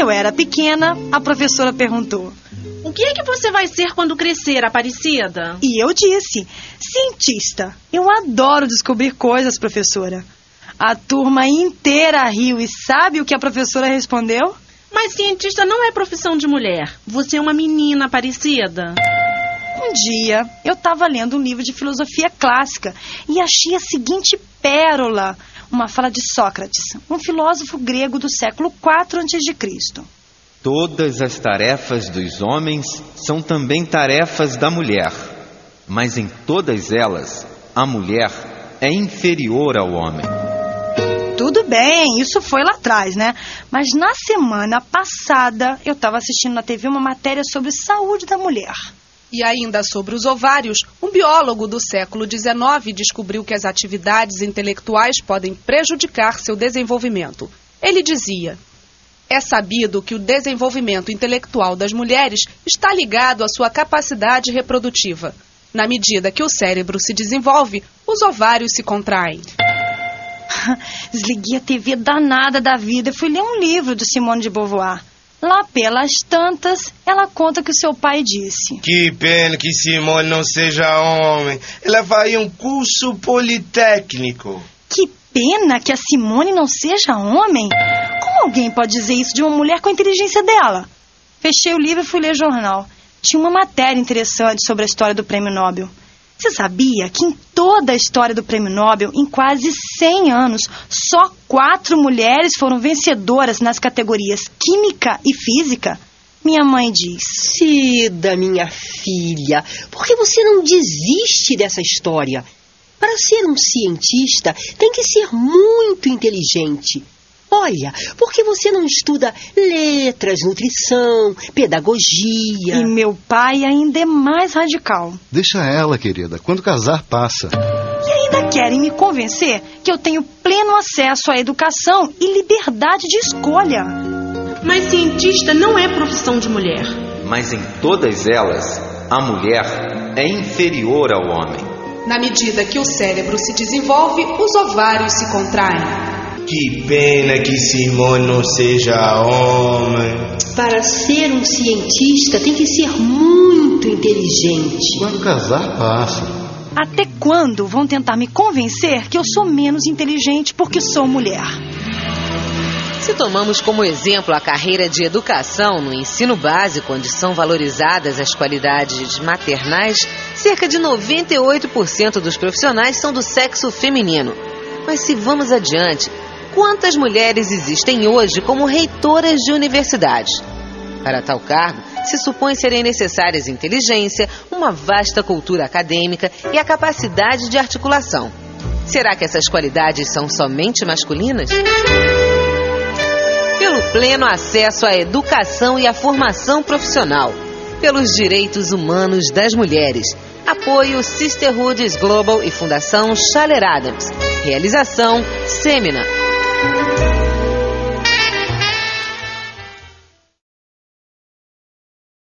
eu era pequena, a professora perguntou: o que é que você vai ser quando crescer, Aparecida? E eu disse: cientista. Eu adoro descobrir coisas, professora. A turma inteira riu e sabe o que a professora respondeu? Mas cientista não é profissão de mulher. Você é uma menina, Aparecida. Um dia, eu estava lendo um livro de filosofia clássica e achei a seguinte pérola. Uma fala de Sócrates, um filósofo grego do século IV a.C. Todas as tarefas dos homens são também tarefas da mulher, mas em todas elas, a mulher é inferior ao homem. Tudo bem, isso foi lá atrás, né? Mas na semana passada, eu estava assistindo na TV uma matéria sobre saúde da mulher. E ainda sobre os ovários, um biólogo do século XIX descobriu que as atividades intelectuais podem prejudicar seu desenvolvimento. Ele dizia: é sabido que o desenvolvimento intelectual das mulheres está ligado à sua capacidade reprodutiva. Na medida que o cérebro se desenvolve, os ovários se contraem. Desliguei a TV danada da vida e fui ler um livro de Simone de Beauvoir. Lá pelas tantas, ela conta que o seu pai disse: que pena que Simone não seja homem. Ela vai em um curso politécnico. Que pena que a Simone não seja homem? Como alguém pode dizer isso de uma mulher com a inteligência dela? Fechei o livro e fui ler jornal. Tinha uma matéria interessante sobre a história do Prêmio Nobel. Você sabia que em toda a história do Prêmio Nobel, em quase 100 anos, só 4 mulheres foram vencedoras nas categorias Química e Física? Minha mãe diz: Cida, minha filha, por que você não desiste dessa história? Para ser um cientista, tem que ser muito inteligente. Olha, por que você não estuda letras, nutrição, pedagogia? E meu pai ainda é mais radical. Deixa ela, querida. Quando casar, passa. E ainda querem me convencer que eu tenho pleno acesso à educação e liberdade de escolha. Mas cientista não é profissão de mulher. Mas em todas elas, a mulher é inferior ao homem. Na medida que o cérebro se desenvolve, os ovários se contraem. Que pena que Simone não seja homem. Para ser um cientista, tem que ser muito inteligente. Quando casar, passa. Até quando vão tentar me convencer que eu sou menos inteligente porque sou mulher? Se tomamos como exemplo a carreira de educação no ensino básico, onde são valorizadas as qualidades maternais, cerca de 98% dos profissionais são do sexo feminino. Mas se vamos adiante, quantas mulheres existem hoje como reitoras de universidades? Para tal cargo, se supõe serem necessárias inteligência, uma vasta cultura acadêmica e a capacidade de articulação. Será que essas qualidades são somente masculinas? Pelo pleno acesso à educação e à formação profissional, pelos direitos humanos das mulheres. Apoio Sisterhoods Global e Fundação Schaller Adams. Realização Semina.